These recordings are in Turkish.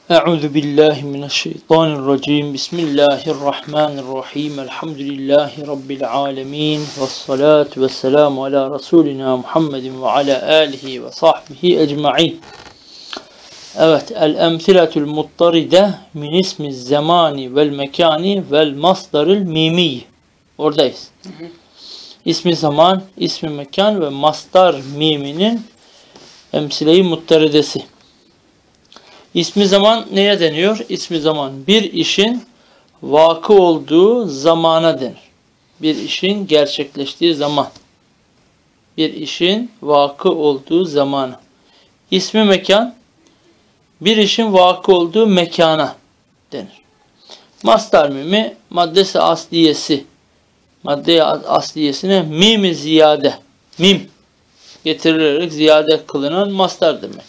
Euzu billahi mineşşeytanirracim. Bismillahirrahmanirrahim. Elhamdülillahi rabbil alamin. Ves salatu vesselamu ala rasulina Muhammedin ve ala alihi ve sahbihi ecmaîn. Evet, el-emsiletul muttaride min ismi zamani vel mekani vel masdaril mimi. Oradayız. İsmi zaman, ismi mekan ve masdar miminin emsile-i muttaridesi. İsmi zaman neye deniyor? İsmi zaman bir işin vakı olduğu zamana denir. Bir işin gerçekleştiği zaman. Bir işin vakı olduğu zamana. İsmi mekan bir işin vakı olduğu mekana denir. Masdar mimi maddesi asliyesi. Madde asliyesine mim-i ziyade. Mim getirilerek ziyade kılınan masdar demektir.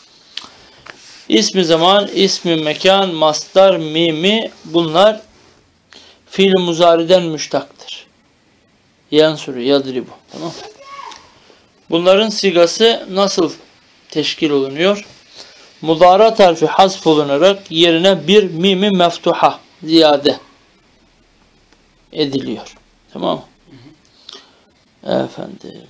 İsmi zaman, ismi mekan, masdar, mimi bunlar fiil-i muzariden müştaktır. Yansuru, yadribu. Tamam. Bunların sigası nasıl teşkil olunuyor? Mudara harfi hasf olunarak yerine bir mimi meftuha ziyade ediliyor. Tamam mı? Efendim.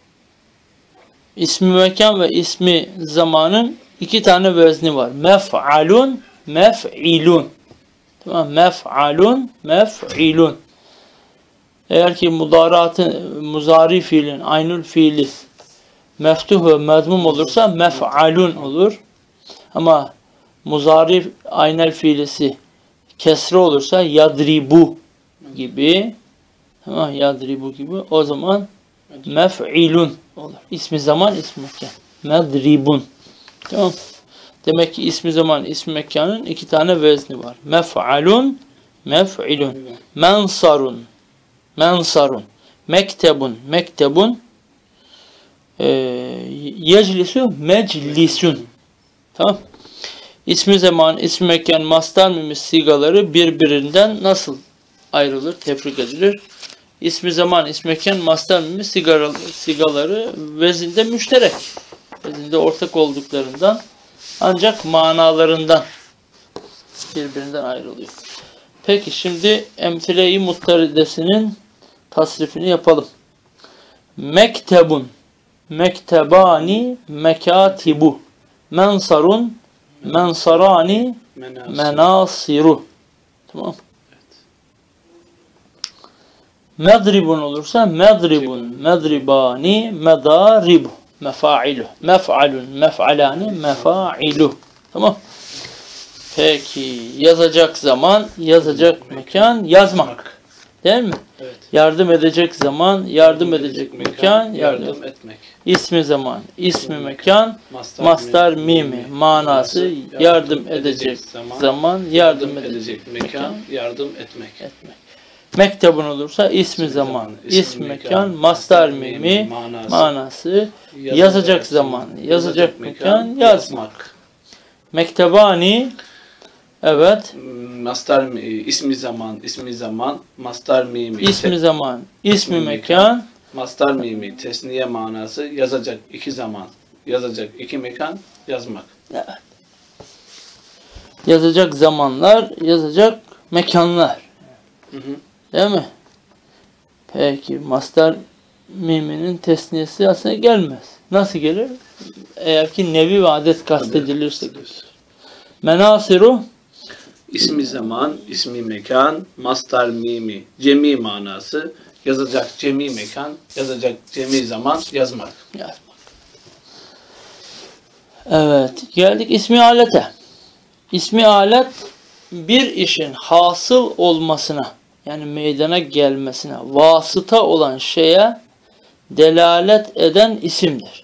İsmi mekan ve ismi zamanın İki tane vezni var. Mef'alun, mef'ilun. Tamam, mef'alun, mef'ilun. Eğer ki muzari fiilin, aynül fiili meftuh ve mezmum olursa mef'alun olur. Ama muzari aynel fiilisi kesre olursa yadribu gibi. Tamam, yadribu gibi. O zaman mef'ilun olur. İsmi zaman, ismi mekan. Medribun. Tamam. Demek ki ismi zaman, ismi mekanın iki tane vezni var. Mef'alun, mef'ilun. Mensarun, mensarun. Mektebun, mektebun. Yeclisu, meclisun. Tamam. İsmi zaman, ismi mekan, masdar mimi sigaları birbirinden nasıl ayrılır, tefrik edilir? İsmi zaman, ismi mekan, masdar mimi sigaları vezinde müşterek. Vezinde ortak olduklarından ancak manalarından birbirinden ayrılıyor. Peki şimdi emsile-i muttaridesinin tasrifini yapalım. Mektebun, mektebani, mekatibu, mensarun, mensarani, menasiru. Tamam. Medribun olursa medribun, medribani, medaribu. Mefailu. Mef'alun, mef'alani, mefailu. Tamam. Peki yazacak zaman, yazacak mekan, yazmak. Değil mi? Evet. Yardım edecek zaman, yardım edecek mekan, yardım etmek. İsmi zaman, ismi mekan, masdar mimi manası yardım edecek zaman, yardım edecek mekan, yardım etmek. Mektebun olursa ismi zaman, ismi mekan, masdar mimi manası yazacak zaman, yazacak mekan, yazmak. Mektebani, evet. Masdar ismi zaman, masdar mimi. İsmi zaman, ismi mekan, masdar mimi tesniye manası yazacak iki zaman, yazacak iki mekan, yazmak. Evet. Yazacak zamanlar, yazacak mekanlar. Hı. Değil mi? Peki masdar miminin tesniyesi aslında gelmez. Nasıl gelir? Eğer ki nevi ve adet kastedilirse. Menasiru İsmi zaman, ismi mekan, masdar mimi, cemi manası, yazacak cemi mekan, yazacak cemi zaman, yazmak. Yazmak. Evet. Geldik ismi alete. İsmi alet bir işin hasıl olmasına yani meydana gelmesine vasıta olan şeye delalet eden isimdir.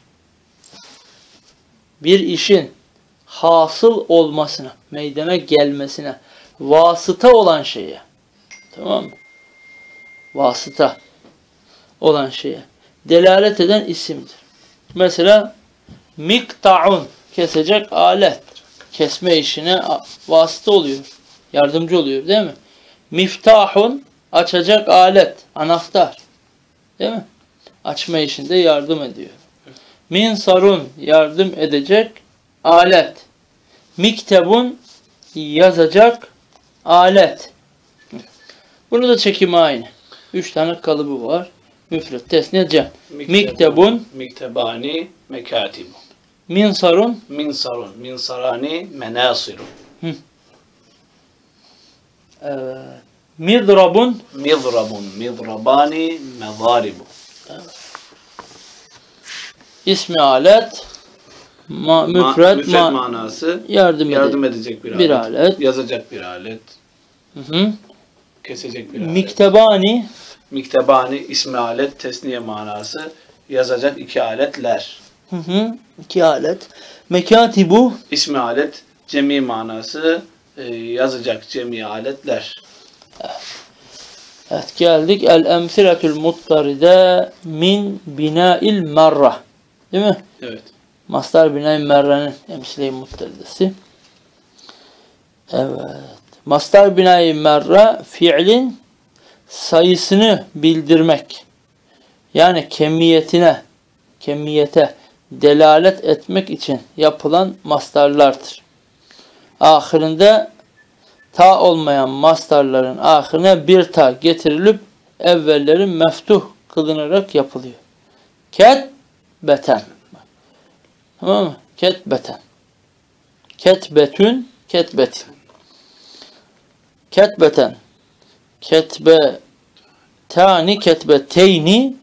Bir işin hasıl olmasına, meydana gelmesine vasıta olan şeye, tamam mı? Vasıta olan şeye delalet eden isimdir. Mesela mikta'un kesecek alet. Kesme işine vasıta oluyor. Yardımcı oluyor değil mi? Miftahun açacak alet. Anahtar. Değil mi? Açma işinde yardım ediyor. Minsarun yardım edecek alet. Miktebun yazacak alet. Bunu da çekimi aynı. 3 tane kalıbı var. Müfret, tesniye, cem. Miktebun, miktebani, mekatibu. minsarun, Minsarun, minsarani, menasiru. midrabun, Midrabun, midrabani, mezaribu. ismi alet, müfret manası yardım edecek bir alet. Yazacak bir alet. Kesecek bir alet. Miktebani, Miktebani ismi alet, tesniye manası yazacak iki aletler. 2 alet. Mekatibu, İsmi alet, cemi manası yazacak cemi aletler. evet, geldik. El-emsiletül muttaride min bina'il merra. Değil mi? Evet. Mastar bina'il merra'nın emsile-i muttaridesi. Evet. Mastar bina'il merra fiilin sayısını bildirmek. Yani kemiyete delalet etmek için yapılan mastarlardır. Ahirinde ta olmayan mastarların ahirine bir ta getirilip evvelleri meftuh kılınarak yapılıyor. Ketbeten. Tamam mı? Ketbeten. Ketbetün, ketbetin. Ketbeten. Ketbetani, ketbeteyni,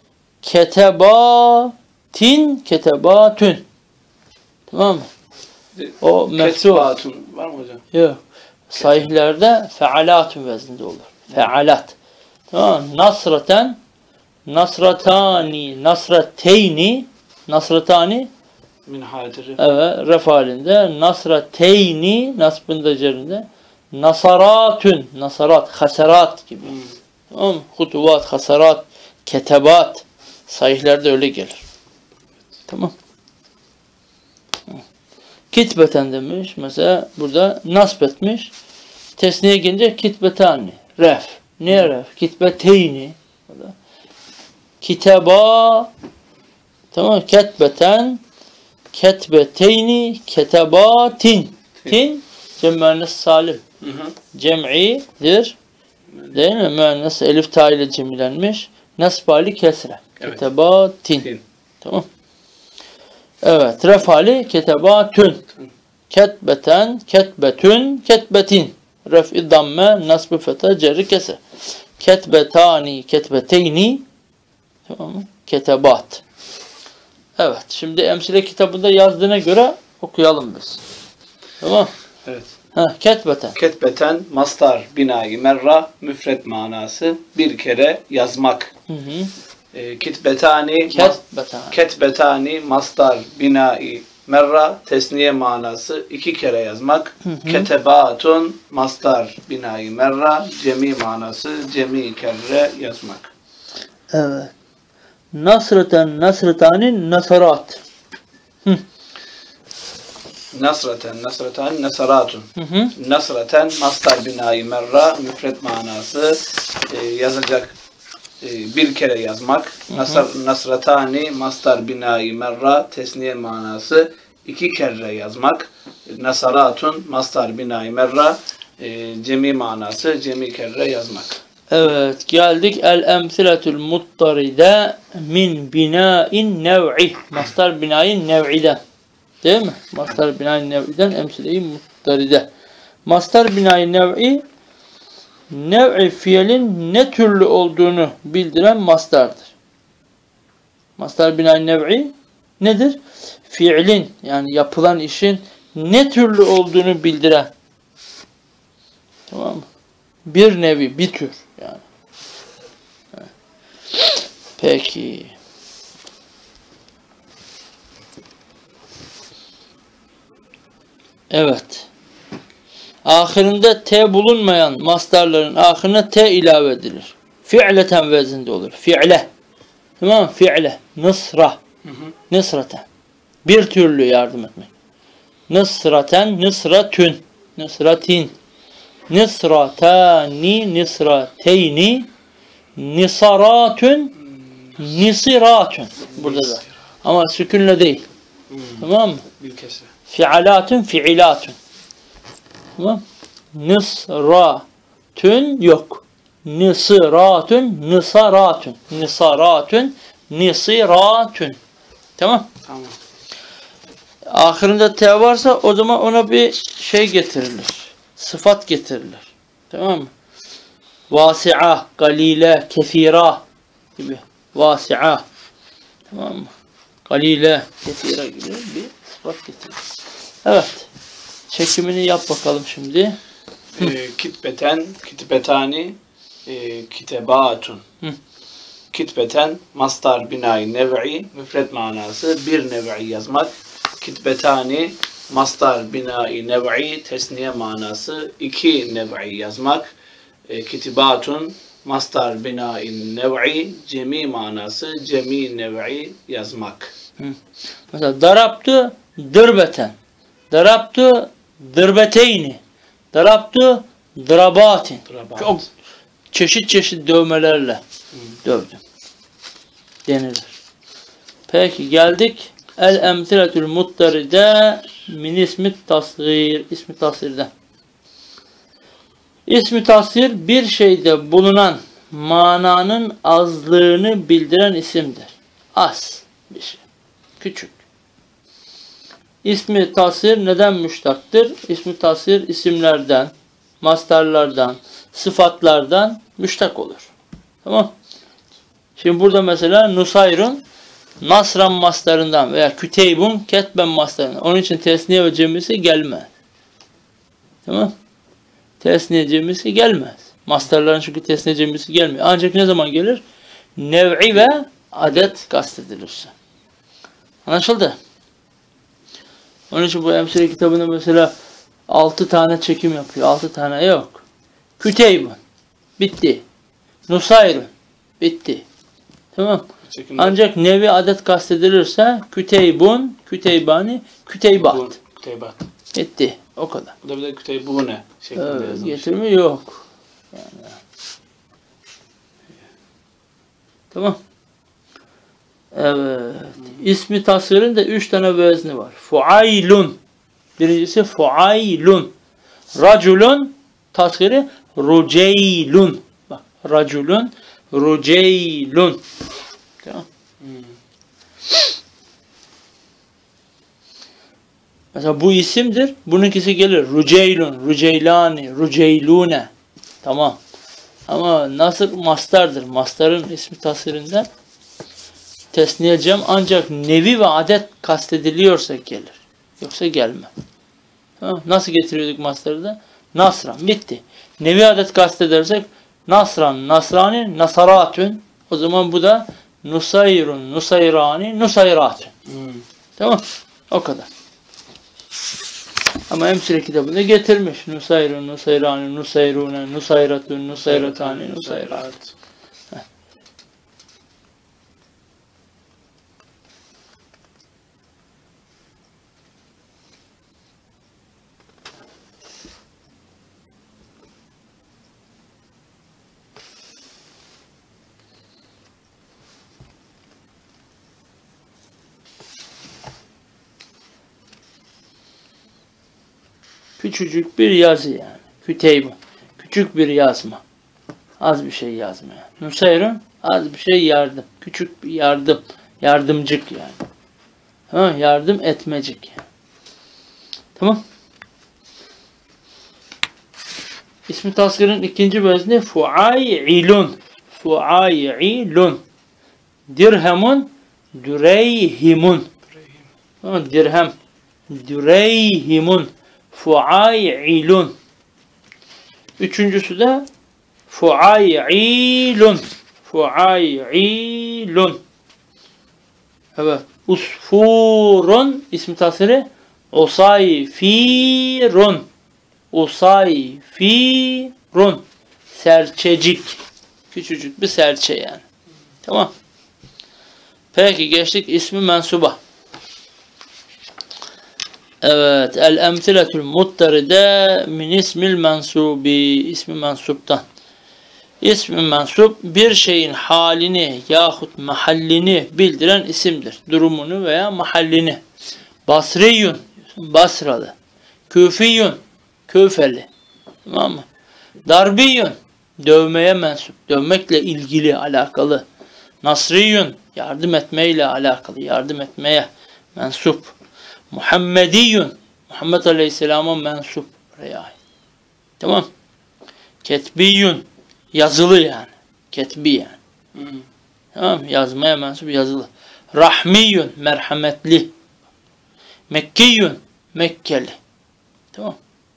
ketebatin, ketebatün. Tamam mı? O meftuh. Ketbatun var mı hocam? Yok. Sahihlerde fealatun vezninde olur. Fealat. Tamam mı? Nasraten, nasratani, nasrateyni, nasratani, Min hadir. evet, ref halinde, nasrateyni, nasbında cerinde, nasaratun, nasarat, haserat gibi. Tamam mı? Hutuvat, haserat, ketebat. Sahihlerde öyle gelir. Tamam. Kitbeten demiş. Mesela burada nasb etmiş. Tesniye gelince kitbetani. Ref. Niye ref? Kitbeteyni. Kiteba. Tamam. Ketbeten. Ketbeteyni. Ketebatin. Tin. Müennes salim. Cem'idir. Değil mi? Müennes elif ta ile cemilenmiş. Nasb hali kesre. Evet. Ketebatin. Tamam. Evet. Ref hali ketebatün. Ketbeten, ketbetün, ketbetin. Ref'i damme, nasb-ı fetha, cerri kese. Ketbetani, ketbeteyni. Tamam mı? Ketebat. Evet. Şimdi emsile kitabında yazdığına göre okuyalım biz. Tamam. Evet. Ketbeten. Ketbeten, mastar, binayı merra, müfret manası bir kere yazmak. Kitbetani, ketbetani, mastar, binayı merra, tesniye manası iki kere yazmak. Ketebatun, mastar, binayı merra, cemi manası cemi kere yazmak. Evet. Nasreten, nasretani, nasarat. Nasraten, nasretani, nasaratun. Nasraten, mastar, binayı merra, müfret manası yazacak bir kere yazmak. Nasratani, mastar, binayı merra, tesniye manası iki kere yazmak. Nasaratun, mastar, binayı merra, cemi manası cemi kere yazmak. Evet, geldik el-emsiletül muttaride min bina'in nev'i. Mastar bina'in nev'iden. Değil mi? Mastar bina'in nev'iden emsile-i muttaride. Mastar bina'in nev'i nev'i fiilin ne türlü olduğunu bildiren mastardır. Mastar bina'in nev'i nedir? Fiilin, yani yapılan işin ne türlü olduğunu bildiren. Tamam mı? Bir nevi, bir tür yani. Peki. Evet. Ahirinde T bulunmayan mastarların ahirine T ilave edilir. Fi'leten vezinde olur. Fi'le. Tamam mı? Fi'le. Nısra. Nısraten. Bir türlü yardım etmek. Nısraten, nısratün. Nısratin. Nısratani, nısrateyni. Nisaratün. Nisiratün. Burada da. Ama sükünle değil. Tamam mı? Bir kesre. Fialatun, fiilatun. Tamam. Nısratun yok. Nısratun, nısaratun. Nısaratun, nisiratun. Tamam. Tamam. Ahirinde T varsa o zaman ona bir şey getirilir. Sıfat getirilir. Tamam mı? Vasi'a, galile, kefira gibi. Vasi'a. Tamam mı? Galile, kefira gibi bir sıfat getirilir. Evet. Çekimini yap bakalım şimdi. Kitbeten, kitbetani, kitebatun. Kitbeten, mastar binayı nev'i, müfret manası bir nev'i yazmak. Kitbetani, mastar binayı nev'i, tesniye manası iki nev'i yazmak. Kitibatun, mastar binayı nev'i, cemi manası cemi nev'i yazmak. Mesela darabtu, dırbeten. Darabtu, dırbeteyni. Darabtu, drabatin. Çok çeşit çeşit dövmelerle dövdüm denilir. Peki geldik el emtiletül muttaride min ismi tasgir. İsmi tasgirden. İsmi tasgir bir şeyde bulunan mananın azlığını bildiren isimdir. Az bir şey. Küçük. İsmi tasgir neden müştaktır? İsmi tasgir isimlerden, mastarlardan, sıfatlardan müştak olur. Tamam. Şimdi burada mesela Nusayrun Nasran mastarından veya Küteybun Ketben mastarından. Onun için tesniye ve cemisi gelmez. Tamam. Tesniye cemisi gelmez. Mastarların çünkü tesniye cemisi gelmiyor. Ancak ne zaman gelir? Nev'i ve adet kastedilirse. Anlaşıldı? Onun için bu emsile kitabında mesela 6 tane çekim yapıyor. 6 tane yok. Küteybun. Bitti. Nusayrun. Bitti. Tamam. Ancak nevi adet kastedilirse Küteybun, Küteybani, Küteybat. Küteybat. Bitti. O kadar. Bu da bir de Küteybune şeklinde yazılmış. Getirme yok. Yani. Tamam. Evet. İsmi tasvirin de 3 tane vezni var. Fuaylun. Birincisi fuaylun. Raculun tasviri ruceylun. Bak. Raculun ruceylun. Tamam. Mesela bu isimdir. Bununkisi gelir. Ruceylun, Ruceylani, Ruceylune. Tamam. Ama nasıl mastardır. Mastarın ismi tasvirinden tesniye cem ancak nevi ve adet kastediliyorsa gelir. Yoksa gelmez. Tamam. Nasıl getiriyorduk mastarı da? Nasran. Bitti. Nevi adet kastedersek Nasran, Nasrani, Nasaratun. O zaman bu da Nusayrun, Nusayrani, Nusayratun. Tamam. O kadar. Ama emsile kitabında getirmiş. Nusayrun, Nusayrani, Nusayrune, Nusayratun, Nusayratani, Nusayrat. Küçücük bir yazı yani. Küteybu. Küçük bir yazma. Az bir şey yazma yani. Nusayrun az bir şey yardım. Küçük bir yardım. Yardımcık yani. Ha, yardım etmecik yani. Tamam. İsmi tasgirin ikinci vezni fuaylun. Fuaylun. Dirhemun düreyhimun. Dirhem. Düreyhimun. Fuaylun. Üçüncüsü de fuaylun. Fuaylun. Evet. Usfurun ismi tasiri usayfirun. Usayfirun. Serçecik. Küçücük bir serçe yani. Tamam. Peki geçtik ismi mensuba. Evet. El-emtiletül muttaride min ismil mensubi. İsmi mensuptan. İsmi mensup bir şeyin halini yahut mahallini bildiren isimdir. Durumunu veya mahallini. Basriyun. Basralı. Küfiyun, Küfeli. Tamam mı? Darbiyun, dövmeye mensup. Dövmekle ilgili, alakalı. Nasriyun, yardım etmeyle alakalı. Yardım etmeye mensup. Muhammediyun, Muhammed Aleyhisselam'a mensup. Buraya ait. Tamam. Ketbiyun, yazılı yani. Ketbi yani. Tamam. Yazmaya mensup, yazılı. Rahmiyun, merhametli. Mekkiyun, Mekkeli. Tamam.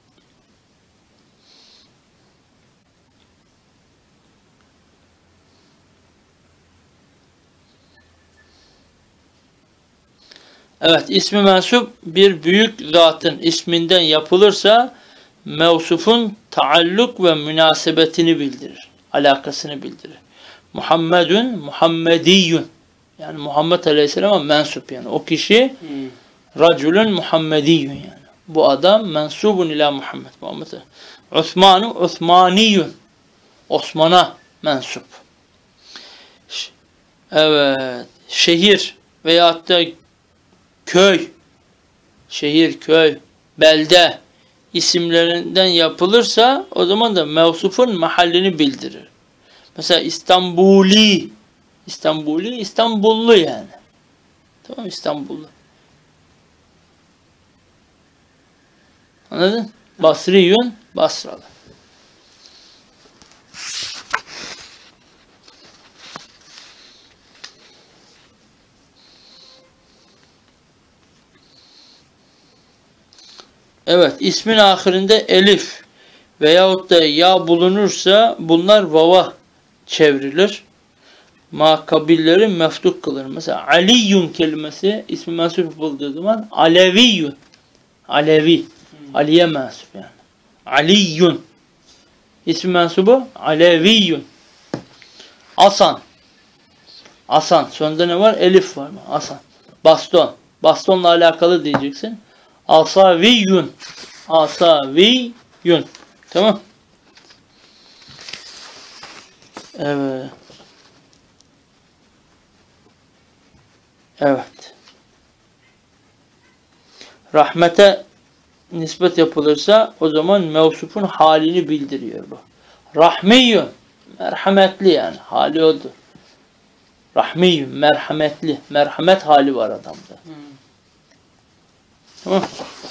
Evet, ismi mensup bir büyük zatın isminden yapılırsa mevsufun taalluk ve münasebetini bildirir. Alakasını bildirir. Muhammedun, Muhammediyyun. Yani Muhammed Aleyhisselam'a mensup yani. O kişi raculun Muhammediyyun yani. Bu adam mensubun ila Muhammed. Osmanu, Osmaniyyun. Osman'a mensup. Evet. Şehir veyahut da köy, şehir, köy, belde isimlerinden yapılırsa o zaman da mevsufun mahallini bildirir. Mesela İstanbuli, İstanbuli, İstanbullu yani. Tamam, İstanbullu. Anladın? Basriyun, Basralı. Evet, ismin ahirinde elif veyahut da ya bulunursa bunlar vava çevrilir. Makabilleri meftuk kılır. Mesela Aliyun kelimesi ismi mensup yapıldığı zaman Aleviyun. Alevi. Aliye mensup yani. Aliyun. İsmi mensubu Aleviyun. Asan. Asan. Sonunda ne var? Elif var mı? Asan. Baston. Bastonla alakalı diyeceksin. Asaviyun. Asaviyun. Tamam. Evet. Evet. Rahmete nispet yapılırsa o zaman mevsufun halini bildiriyor bu. Rahmiyun. Merhametli yani. Hali odur. Rahmiyun. Merhametli. Merhamet hali var adamda. Tamam.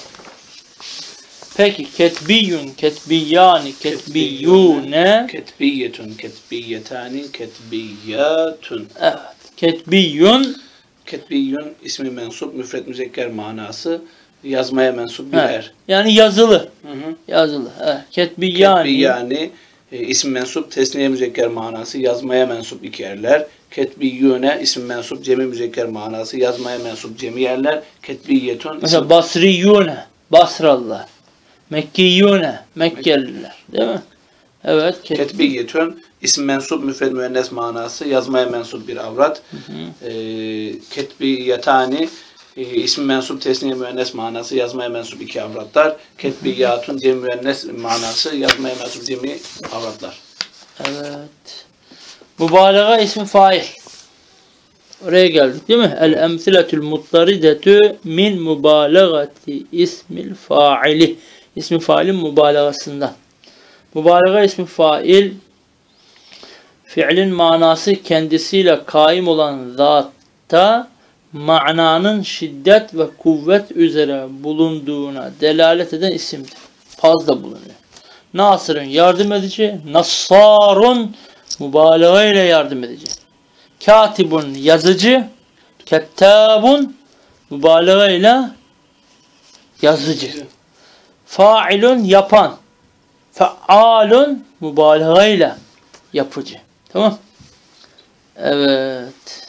Peki ketbiyun, ketbiyani, ketbiyune. Ketbiyetun, ketbiyetani, ketbiyatun. Evet. Ketbiyun. Ketbiyun ismi mensup, müfret müzekker manası. Yazmaya mensup bir er. Yani yazılı. Hı. Yazılı. Evet. Ketbiyani. Ketbiyani isim mensup, tesniye müzekker manası. Yazmaya mensup iki erler. Ketbiyune isim mensup, cemi müzekker manası. Yazmaya mensup cemi erler. Ketbiyetun. Mesela Basriyune. Basralılar. Mekkiyune. Mekkeliler. Değil mi? Evet. Ketbiyetun isim mensup, müfred müennes manası. Yazmaya mensup bir avrat. Ketbiyetani ismi mensup, tesniye müennes manası. Yazmaya mensup iki avratlar. Ketbiyatun cemi müennes manası. Yazmaya mensup cemi avratlar. Evet. Mübalağa ismi fail. Oraya geldik değil mi? El-emsiletül muttaridetü min mübalağati ismil faili. İsmi failin mübalağasından. Mübalağa ismi fail, fiilin manası kendisiyle kaim olan zatta mananın şiddet ve kuvvet üzere bulunduğuna delalet eden isimdir. Fazla bulunuyor. Nasır'ın yardım edici, Nassar'un mübalağa ile yardım edici. Katibun yazıcı, kettabun mübalağa ile yazıcı. Failun yapan, faalun mübalağa ile yapıcı. Tamam? Evet.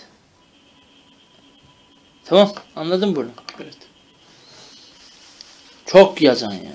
Tamam, anladın bunu? Evet. Çok yazan yani.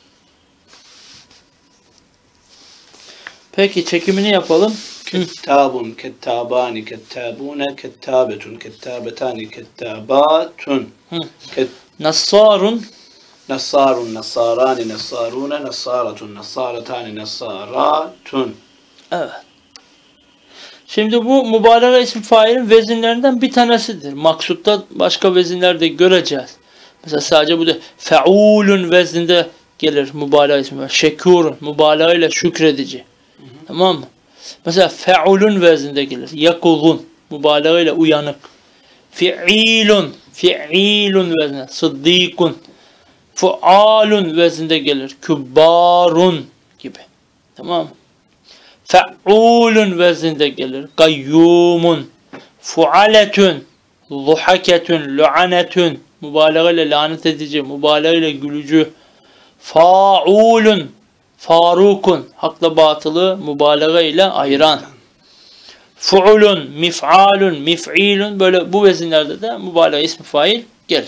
Peki çekimini yapalım. Kettabun, kettabani, kettabune, kettabetun, kettabetani, kettabatun. Nassarun. Nassarun, nassarani, nassarune, nassaratun, nassaratani, nassaratun. Evet. Şimdi bu mübalağa ismi failin vezinlerinden bir tanesidir. Maksutta başka vezinler de göreceğiz. Mesela sadece bu da feulun vezninde gelir mübalağa ismi. Şekurun mübalağa ile şükredici. Tamam mı? Mesela feulun vezninde gelir. Yakuzun mübalağa ile uyanık. Fi'ilun vezninde. Sıddikun. Fualun vezninde gelir. Kübbarun gibi. Tamam mı? Fe'ulun vezninde gelir. Kayyumun. Fualetun. Zuhaketun. Lu'anetun. Mübalağa ile lanet edici. Mübalağa ile gülücü. Faulun. Farukun. Hakla batılı mübalağa ile ayıran. Fu'ulun. Mif'alun. Mif'ilun. Böyle bu vezinlerde de mübalağa ismi fail gelir.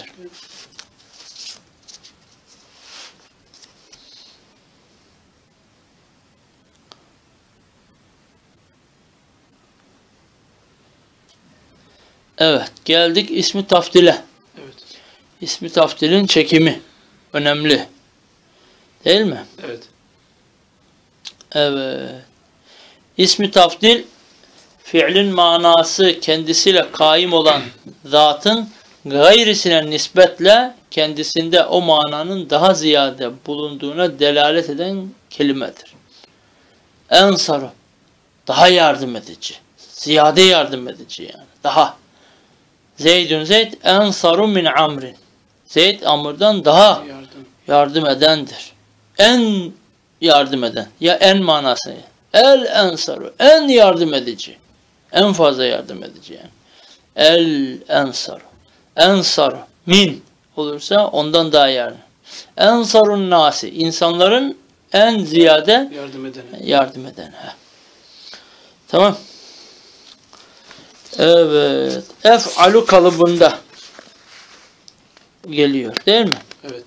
Evet, geldik ismi tafdile. Evet. İsmi tafdilin çekimi önemli. Değil mi? Evet. Evet. İsmi tafdil fiilin manası kendisiyle kaim olan zatın gayrisine nispetle kendisinde o mananın daha ziyade bulunduğuna delalet eden kelimedir. Ensaru daha yardım edici. Ziyade yardım edici yani. Daha. Zeydun Zeyd ensaru min amrin. Zeyd Amr'dan daha yardım edendir. En yardım eden. Ya en manası. El ensaru. En yardım edici. En fazla yardım edici yani. El ensaru. Ensaru. Min olursa ondan daha yardım. Ensarun nasi. İnsanların en ziyade yardım eden. Tamam. Evet. Ef'alu kalıbında geliyor. Değil mi? Evet.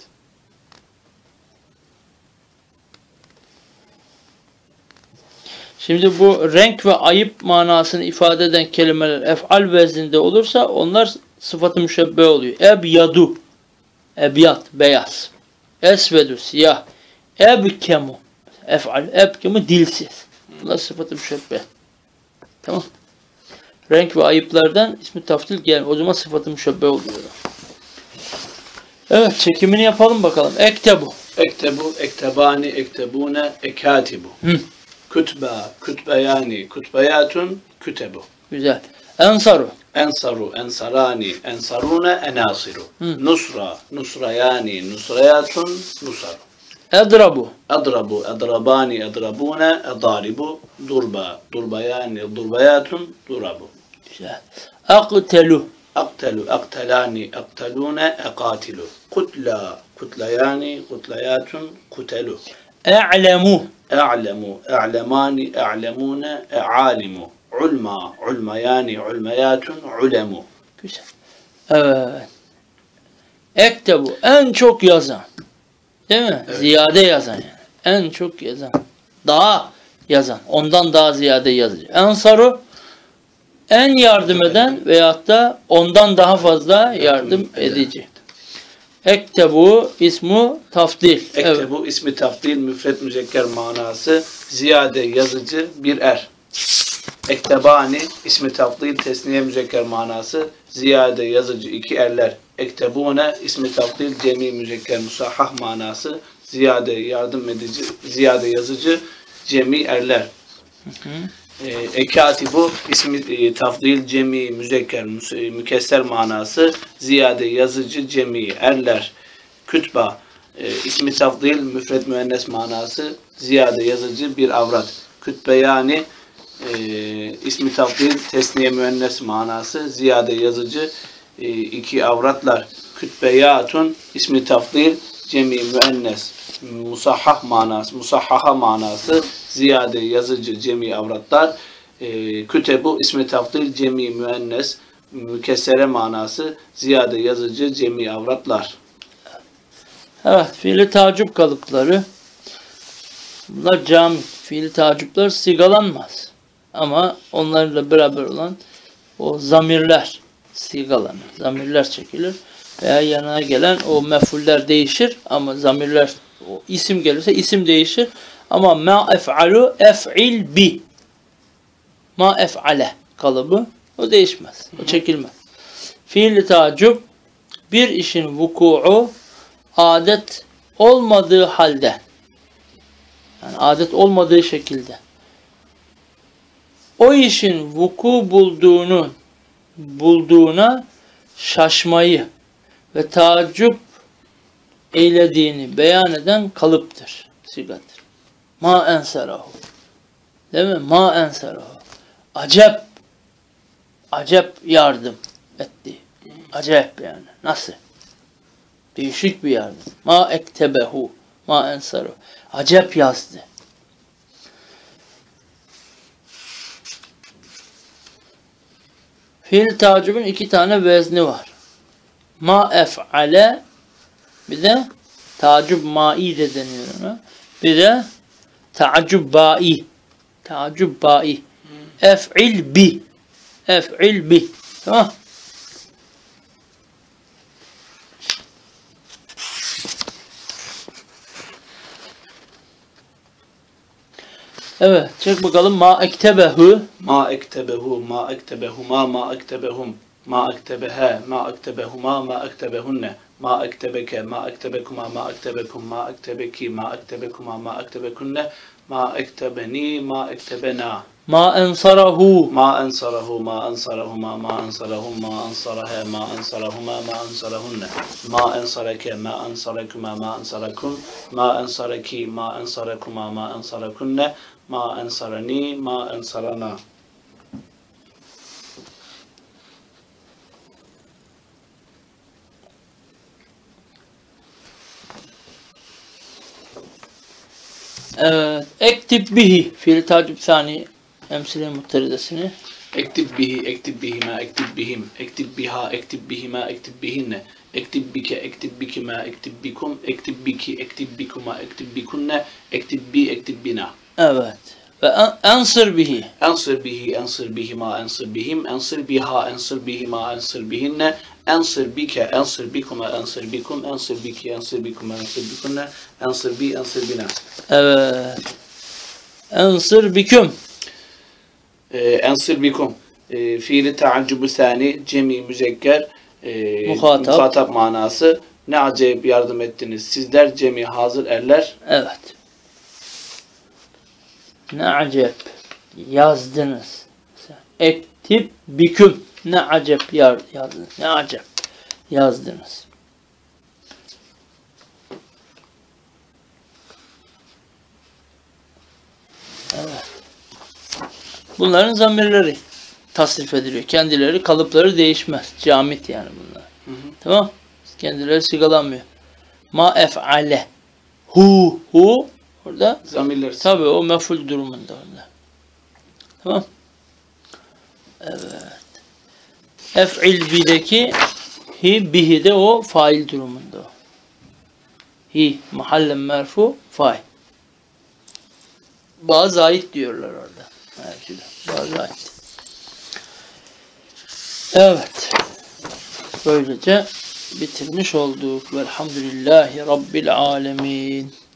Şimdi bu renk ve ayıp manasını ifade eden kelimeler ef'al vezninde olursa onlar sıfat-ı müşebbe oluyor. Ebyadu. Ebyat. Beyaz. Esvedu. Siyah. Ebkemu. Ef'al. Ebkemu dilsiz. Bunlar sıfat-ı müşebbe. Tamam. Renk ve ayıplardan ismi tafdil gelmiyor. O zaman sıfat-ı müşebbe oluyor. Evet, çekimini yapalım bakalım. Ektebu. Ektebu, ektebani, ektebune, ekatibu. Kütba, kütbeyani, kütbeyatun, kütebu. Güzel. Ensaru. Ensaru, ensarani, ensarune, enasiru. Nusra, nusrayani, nusrayatun, nusaru. Edrabu. Adrabu, adrabani, adrabune, adaribu. Durba, durbayani, durbayatun, durabu. Güzel. Aktelu. Aktelu, aktelani, aktelune, ekatilu. Kutla, kutlayani, kutlayatun, kutelu. E'lemu. E'lemu, e'lemani, e'lemune, e'alimu. Ulma, ulmayani, ulmayatun, ulemu. Güzel. Evet. Ektebu. En çok yazan. Değil mi? Evet. Ziyade yazan yani. En çok yazan. Daha yazan. Ondan daha ziyade yazıcı. Ensaru en yardım eden veyahut da ondan daha fazla yardım edici. Ektebu ismu tafdil. Ektebu ismi tafdil müfret müzekker manası ziyade yazıcı bir er. Ektebani ismi tafdil tesniye müzekker manası ziyade yazıcı iki erler. Ektebune ismi tafdil cemi müzekker musahhah manası ziyade yardım edici, ziyade yazıcı cemi erler. Ekatibu ismi tafdil cemi müzekker mükesser manası ziyade yazıcı cemi erler. Kütba ismi tafdil müfret müennes manası ziyade yazıcı bir avrat. Kütbeyani ismi tafdil tesniye müennes manası ziyade yazıcı iki avratlar. Kütbeyatun ismi tafdil cemi müennes musahhah manası, musahhaha manası ziyade yazıcı cemi avratlar. Kütebu ismi tafdil cemi müennes mükessere manası ziyade yazıcı cemi avratlar. Evet, fiili tacip kalıpları. Bunlar cami. Fiili tacipler sigalanmaz. Ama onlarla beraber olan o zamirler sigalanır. Zamirler çekilir. Veya yanına gelen o mef'uller değişir ama zamirler, o isim gelirse isim değişir. Ama ma ef'alu ef'il bi. Ma ef'ale kalıbı o değişmez. O çekilmez. Fiil-i tacip bir işin vuku'u adet olmadığı halde, yani adet olmadığı şekilde o işin vuku bulduğuna şaşmayı ve taaccüp eylediğini beyan eden kalıptır, sigadır. Ma enserahu. Değil mi? Ma enserahu. Acep yardım etti. Acayip yani. Nasıl? Değişik bir yardım. Ma ektebehu. Ma enserahu. Acep yazdı. Fiil tacibin iki tane vezni var. Ma ef'ale, bir de tacib ma'i de deniyor ona. Bir de tacib ba'i. Tacib ba'i. Ef'il bi. Ef'il bi. Tamam. Evet, çek bakalım. Ma ektebehu. Ma ektebehu, ma ektebehuma, ma ektebehum, ma ektebeha, ma ektebehuma, ma ektebehunne, ma ektebeke, ma ektebekuma, ma ektebekum, ma ektebeki, ma ektebekuma, ma ektebekunne, ma ektebeni, ma ektebena. Ma ensarahu. Ma ensarahu, ma ensarahuma, ma ensarahum, ma ensaraha, ma ensarahuma, ma ensarahunne, ma ensareke, ma ensarakuma, ma ensarakum, ma ensareki, ma ensarakuma, ma ensarakunne, ma ensarani, ma ensarana. Evet. Ektib bihi. Fiil tacib sani. Emsile mutteridesini. Ektib bihi, ektib bihima, ektib bihim, ektib biha, ektib bihima, ektib bihinne, ektib bike, ektib bikima, ektib bikum, ektib biki, ektib bikuma, ektib bikunne, ektib bi, ektib bina. Evet. Ve ensir bihi. Ensir bihi, ensir bihima, ensir bihim, ensir biha, ensir bihima, ensir bihinne, ensir bike, ensir bikuma, ensir bikum, ensir biki, ensir bikuma, ensir bikunne, ensir bi, ensir bina. Evet. Ensir biküm. Ensir bikum. Fiili taaccübü sani, cemi müzekker, muhatap manası. Ne acayip yardım ettiniz. Sizler cemi hazır erler. Evet. Ne acep yazdınız. Ektib biküm. Ne acep yazdınız. Ne acep yazdınız. Evet. Bunların zamirleri tasrif ediliyor. Kendileri, kalıpları değişmez. Camit yani bunlar. Hı hı. Tamam. Kendileri sigalanmıyor. Ma ef'ale. Hu. Orada. Zamirler. Tabii o mef'ul durumunda orada. Tamam. Evet. Ef'il bideki bihi de o fail durumunda. Hi mahallen merfu fail. Bazı ait diyorlar orada. Bazı ait. Evet. Böylece bitirmiş olduk. Velhamdülillahi Rabbil alemin.